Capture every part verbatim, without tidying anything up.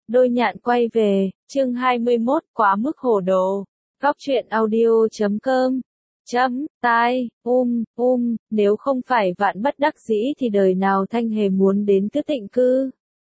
Đôi nhạn quay về, chương hai mươi mốt, quá mức hồ đồ. Góc truyện audio chấm com. Chấm, tai, um, um, nếu không phải vạn bất đắc dĩ thì đời nào Thanh Hề muốn đến Tứ Tịnh Cư.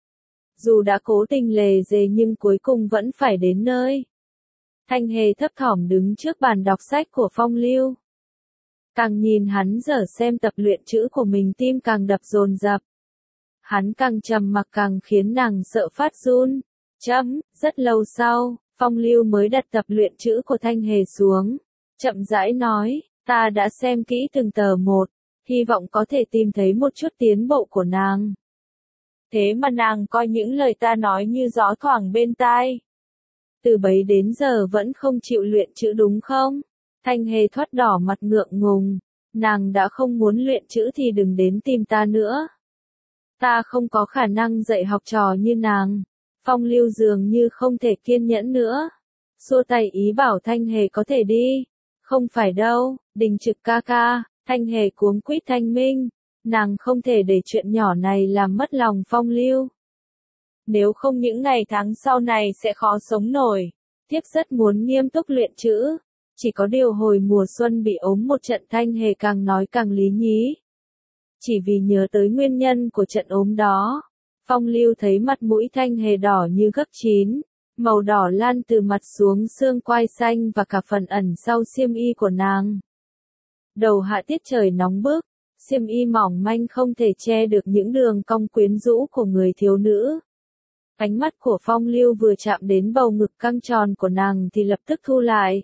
Dù đã cố tình lề dề nhưng cuối cùng vẫn phải đến nơi. Thanh Hề thấp thỏm đứng trước bàn đọc sách của Phong Lưu. Càng nhìn hắn dở xem tập luyện chữ của mình tim càng đập dồn dập. Hắn càng trầm mặc càng khiến nàng sợ phát run. Chấm, rất lâu sau, Phong Lưu mới đặt tập luyện chữ của Thanh Hề xuống. Chậm rãi nói, ta đã xem kỹ từng tờ một, hy vọng có thể tìm thấy một chút tiến bộ của nàng. Thế mà nàng coi những lời ta nói như gió thoảng bên tai. Từ bấy đến giờ vẫn không chịu luyện chữ đúng không? Thanh Hề thoát đỏ mặt ngượng ngùng. Nàng đã không muốn luyện chữ thì đừng đến tìm ta nữa. Ta không có khả năng dạy học trò như nàng. Phong Lưu dường như không thể kiên nhẫn nữa. Xua tay ý bảo Thanh Hề có thể đi. Không phải đâu, Đình Trực ca ca. Thanh Hề cuống quýt thanh minh. Nàng không thể để chuyện nhỏ này làm mất lòng Phong Lưu. Nếu không những ngày tháng sau này sẽ khó sống nổi. Thiếp rất muốn nghiêm túc luyện chữ. Chỉ có điều hồi mùa xuân bị ốm một trận Thanh Hề càng nói càng lý nhí. Chỉ vì nhớ tới nguyên nhân của trận ốm đó. Phong Lưu thấy mặt mũi Thanh Hề đỏ như gấp chín. Màu đỏ lan từ mặt xuống xương quai xanh và cả phần ẩn sau xiêm y của nàng. Đầu hạ tiết trời nóng bức. Xiêm y mỏng manh không thể che được những đường cong quyến rũ của người thiếu nữ. Ánh mắt của Phong Lưu vừa chạm đến bầu ngực căng tròn của nàng thì lập tức thu lại.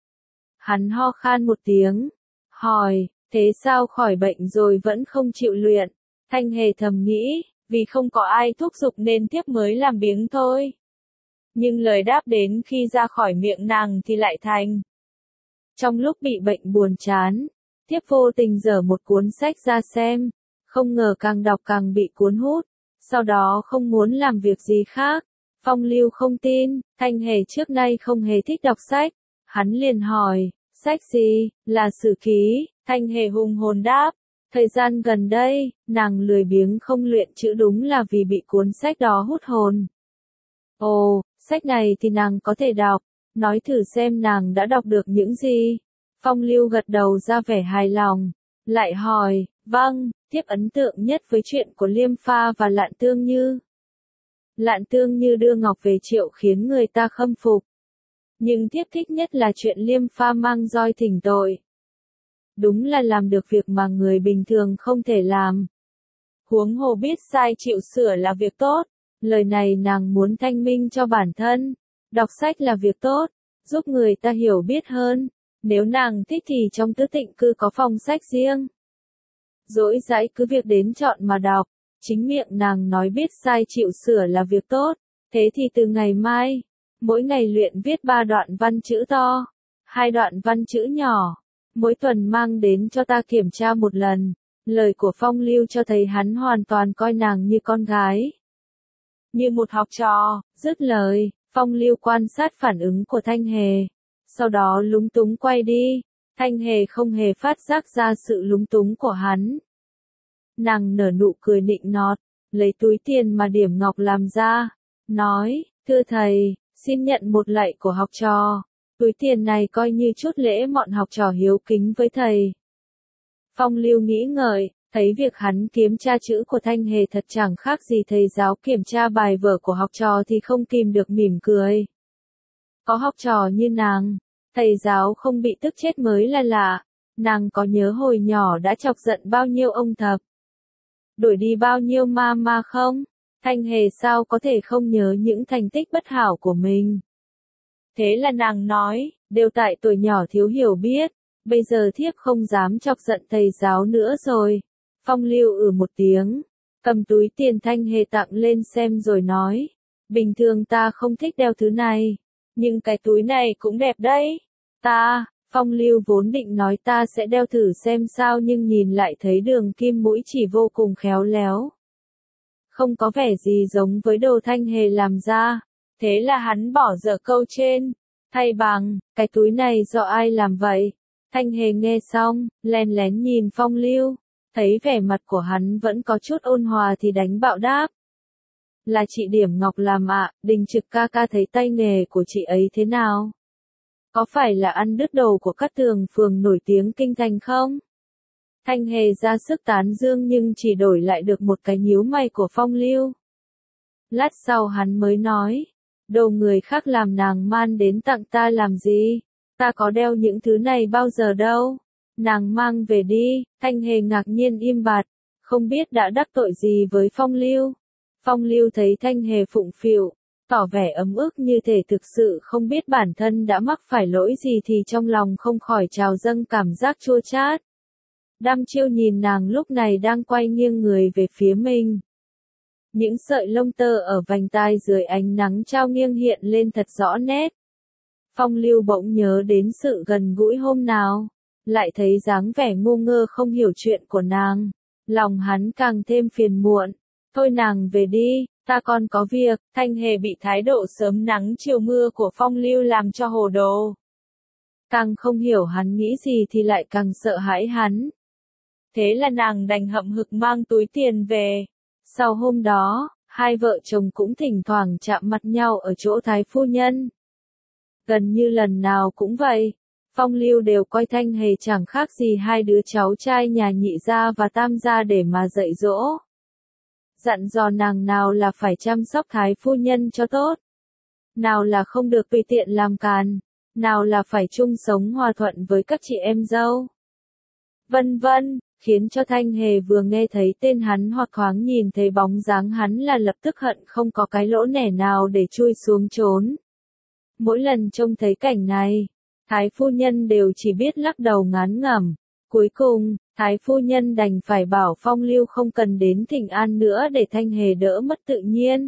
Hắn ho khan một tiếng, hỏi, thế sao khỏi bệnh rồi vẫn không chịu luyện? Thanh Hề thầm nghĩ, vì không có ai thúc giục nên thiếp mới làm biếng thôi. Nhưng lời đáp đến khi ra khỏi miệng nàng thì lại thành. Trong lúc bị bệnh buồn chán, thiếp vô tình dở một cuốn sách ra xem, không ngờ càng đọc càng bị cuốn hút, sau đó không muốn làm việc gì khác. Phong Lưu không tin, Thanh Hề trước nay không hề thích đọc sách. Hắn liền hỏi, sách gì, là sử ký, Thanh Hề hùng hồn đáp. Thời gian gần đây, nàng lười biếng không luyện chữ đúng là vì bị cuốn sách đó hút hồn. Ồ, sách này thì nàng có thể đọc, nói thử xem nàng đã đọc được những gì. Phong Lưu gật đầu ra vẻ hài lòng, lại hỏi, vâng, thiếp ấn tượng nhất với chuyện của Liêm Pha và Lạn Tương Như. Lạn Tương Như đưa ngọc về triệu khiến người ta khâm phục. Nhưng thiếp thích nhất là chuyện Liêm Pha mang roi thỉnh tội. Đúng là làm được việc mà người bình thường không thể làm. Huống hồ biết sai chịu sửa là việc tốt. Lời này nàng muốn thanh minh cho bản thân. Đọc sách là việc tốt, giúp người ta hiểu biết hơn. Nếu nàng thích thì trong Tứ Tịnh Cư có phòng sách riêng. Dỗi dãi cứ việc đến chọn mà đọc. Chính miệng nàng nói biết sai chịu sửa là việc tốt. Thế thì từ ngày mai, mỗi ngày luyện viết ba đoạn văn chữ to, hai đoạn văn chữ nhỏ. Mỗi tuần mang đến cho ta kiểm tra một lần. Lời của Phong Lưu cho thấy hắn hoàn toàn coi nàng như con gái. Như một học trò. Dứt lời, Phong Lưu quan sát phản ứng của Thanh Hề. Sau đó lúng túng quay đi. Thanh Hề không hề phát giác ra sự lúng túng của hắn. Nàng nở nụ cười nịnh nọt, lấy túi tiền mà Điểm Ngọc làm ra. Nói, thưa thầy, xin nhận một lạy của học trò. Túi tiền này coi như chút lễ mọn học trò hiếu kính với thầy. Phong Lưu nghĩ ngợi, thấy việc hắn kiểm tra chữ của Thanh Hề thật chẳng khác gì thầy giáo kiểm tra bài vở của học trò thì không kìm được mỉm cười. Có học trò như nàng, thầy giáo không bị tức chết mới là lạ. Nàng có nhớ hồi nhỏ đã chọc giận bao nhiêu ông thập, đuổi đi bao nhiêu ma ma không? Thanh Hề sao có thể không nhớ những thành tích bất hảo của mình? Thế là nàng nói, đều tại tuổi nhỏ thiếu hiểu biết, bây giờ thiếp không dám chọc giận thầy giáo nữa rồi. Phong Lưu ừ một tiếng, cầm túi tiền Thanh Hề tặng lên xem rồi nói, bình thường ta không thích đeo thứ này, nhưng cái túi này cũng đẹp đấy. Ta, Phong Lưu vốn định nói ta sẽ đeo thử xem sao nhưng nhìn lại thấy đường kim mũi chỉ vô cùng khéo léo. Không có vẻ gì giống với đồ Thanh Hề làm ra. Thế là hắn bỏ dở câu trên, thay bằng, cái túi này do ai làm vậy? Thanh Hề nghe xong, lén lén nhìn Phong Lưu, thấy vẻ mặt của hắn vẫn có chút ôn hòa thì đánh bạo đáp. Là chị Điểm Ngọc làm ạ, Đình Trực ca ca thấy tay nghề của chị ấy thế nào? Có phải là ăn đứt đầu của các tường phường nổi tiếng kinh thành không? Thanh Hề ra sức tán dương nhưng chỉ đổi lại được một cái nhíu mày của Phong Lưu. Lát sau hắn mới nói, đồ người khác làm nàng man đến tặng ta làm gì? Ta có đeo những thứ này bao giờ đâu. Nàng mang về đi. Thanh Hề ngạc nhiên im bặt, không biết đã đắc tội gì với Phong Lưu. Phong Lưu thấy Thanh Hề phụng phịu, tỏ vẻ ấm ức như thể thực sự không biết bản thân đã mắc phải lỗi gì thì trong lòng không khỏi trào dâng cảm giác chua chát. Đăm chiêu nhìn nàng lúc này đang quay nghiêng người về phía mình. Những sợi lông tơ ở vành tai dưới ánh nắng trao nghiêng hiện lên thật rõ nét. Phong Lưu bỗng nhớ đến sự gần gũi hôm nào, lại thấy dáng vẻ ngu ngơ không hiểu chuyện của nàng. Lòng hắn càng thêm phiền muộn. Thôi nàng về đi, ta còn có việc. Thanh Hề bị thái độ sớm nắng chiều mưa của Phong Lưu làm cho hồ đồ. Càng không hiểu hắn nghĩ gì thì lại càng sợ hãi hắn. Thế là nàng đành hậm hực mang túi tiền về. Sau hôm đó, hai vợ chồng cũng thỉnh thoảng chạm mặt nhau ở chỗ thái phu nhân. Gần như lần nào cũng vậy, Phong Lưu đều coi Thanh Hề chẳng khác gì hai đứa cháu trai nhà nhị gia và tam gia để mà dạy dỗ. Dặn dò nàng nào là phải chăm sóc thái phu nhân cho tốt, nào là không được tùy tiện làm càn, nào là phải chung sống hòa thuận với các chị em dâu. Vân vân, khiến cho Thanh Hề vừa nghe thấy tên hắn hoặc thoáng nhìn thấy bóng dáng hắn là lập tức hận không có cái lỗ nẻ nào để chui xuống trốn. Mỗi lần trông thấy cảnh này, thái phu nhân đều chỉ biết lắc đầu ngán ngẩm. Cuối cùng, thái phu nhân đành phải bảo Phong Lưu không cần đến thỉnh an nữa để Thanh Hề đỡ mất tự nhiên.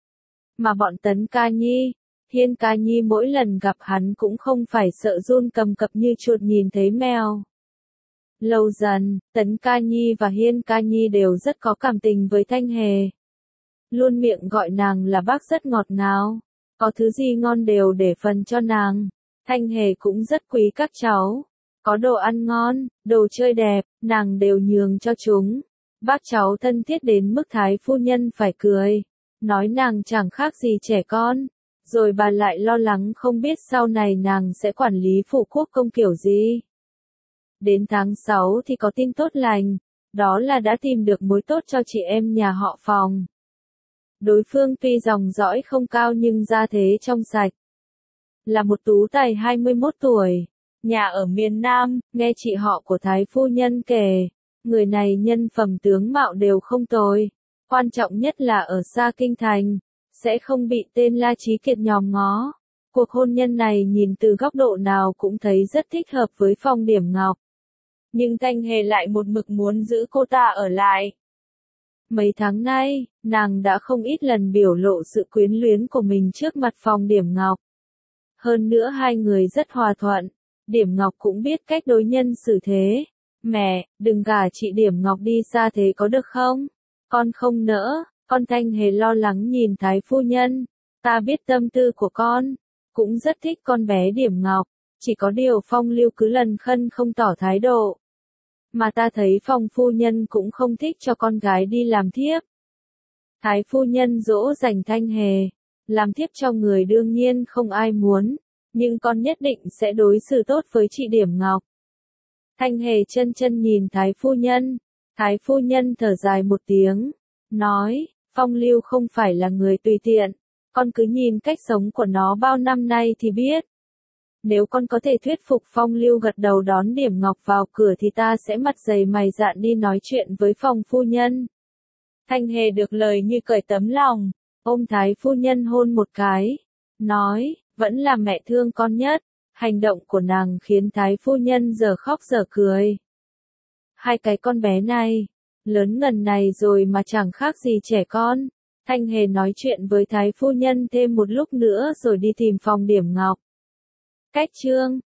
Mà bọn Tấn Ca Nhi, Hiên Ca Nhi mỗi lần gặp hắn cũng không phải sợ run cầm cập như chuột nhìn thấy mèo. Lâu dần, Tấn Ca Nhi và Hiên Ca Nhi đều rất có cảm tình với Thanh Hề. Luôn miệng gọi nàng là bác rất ngọt ngào, có thứ gì ngon đều để phần cho nàng. Thanh Hề cũng rất quý các cháu. Có đồ ăn ngon, đồ chơi đẹp, nàng đều nhường cho chúng. Bác cháu thân thiết đến mức thái phu nhân phải cười, nói nàng chẳng khác gì trẻ con. Rồi bà lại lo lắng không biết sau này nàng sẽ quản lý phụ quốc công kiểu gì. Đến tháng sáu thì có tin tốt lành, đó là đã tìm được mối tốt cho chị em nhà họ Phòng. Đối phương tuy dòng dõi không cao nhưng gia thế trong sạch. Là một tú tài hai mươi mốt tuổi, nhà ở miền Nam. Nghe chị họ của thái phu nhân kể, người này nhân phẩm tướng mạo đều không tồi. Quan trọng nhất là ở xa kinh thành, sẽ không bị tên La Chí Kiệt nhòm ngó. Cuộc hôn nhân này nhìn từ góc độ nào cũng thấy rất thích hợp với Phong Điểm Ngọc. Nhưng Thanh Hề lại một mực muốn giữ cô ta ở lại. Mấy tháng nay, nàng đã không ít lần biểu lộ sự quyến luyến của mình trước mặt Phong Điểm Ngọc. Hơn nữa hai người rất hòa thuận, Điểm Ngọc cũng biết cách đối nhân xử thế. Mẹ, đừng gả chị Điểm Ngọc đi xa thế có được không? Con không nỡ. Con Thanh Hề lo lắng nhìn thái phu nhân. Ta biết tâm tư của con, cũng rất thích con bé Điểm Ngọc. Chỉ có điều Phong Lưu cứ lần khân không tỏ thái độ. Mà ta thấy Phong phu nhân cũng không thích cho con gái đi làm thiếp. Thái phu nhân dỗ dành Thanh Hề. Làm thiếp cho người đương nhiên không ai muốn, nhưng con nhất định sẽ đối xử tốt với chị Điểm Ngọc. Thanh Hề chân chân nhìn thái phu nhân. Thái phu nhân thở dài một tiếng, nói, Phong Lưu không phải là người tùy tiện, con cứ nhìn cách sống của nó bao năm nay thì biết. Nếu con có thể thuyết phục Phong Lưu gật đầu đón Điểm Ngọc vào cửa thì ta sẽ mặt dày mày dạn đi nói chuyện với Phong phu nhân. Thanh Hề được lời như cởi tấm lòng, ôm thái phu nhân hôn một cái, nói, vẫn là mẹ thương con nhất. Hành động của nàng khiến thái phu nhân giờ khóc giờ cười. Hai cái con bé này, lớn ngần này rồi mà chẳng khác gì trẻ con. Thanh Hề nói chuyện với thái phu nhân thêm một lúc nữa rồi đi tìm Phong Điểm Ngọc. Cách chương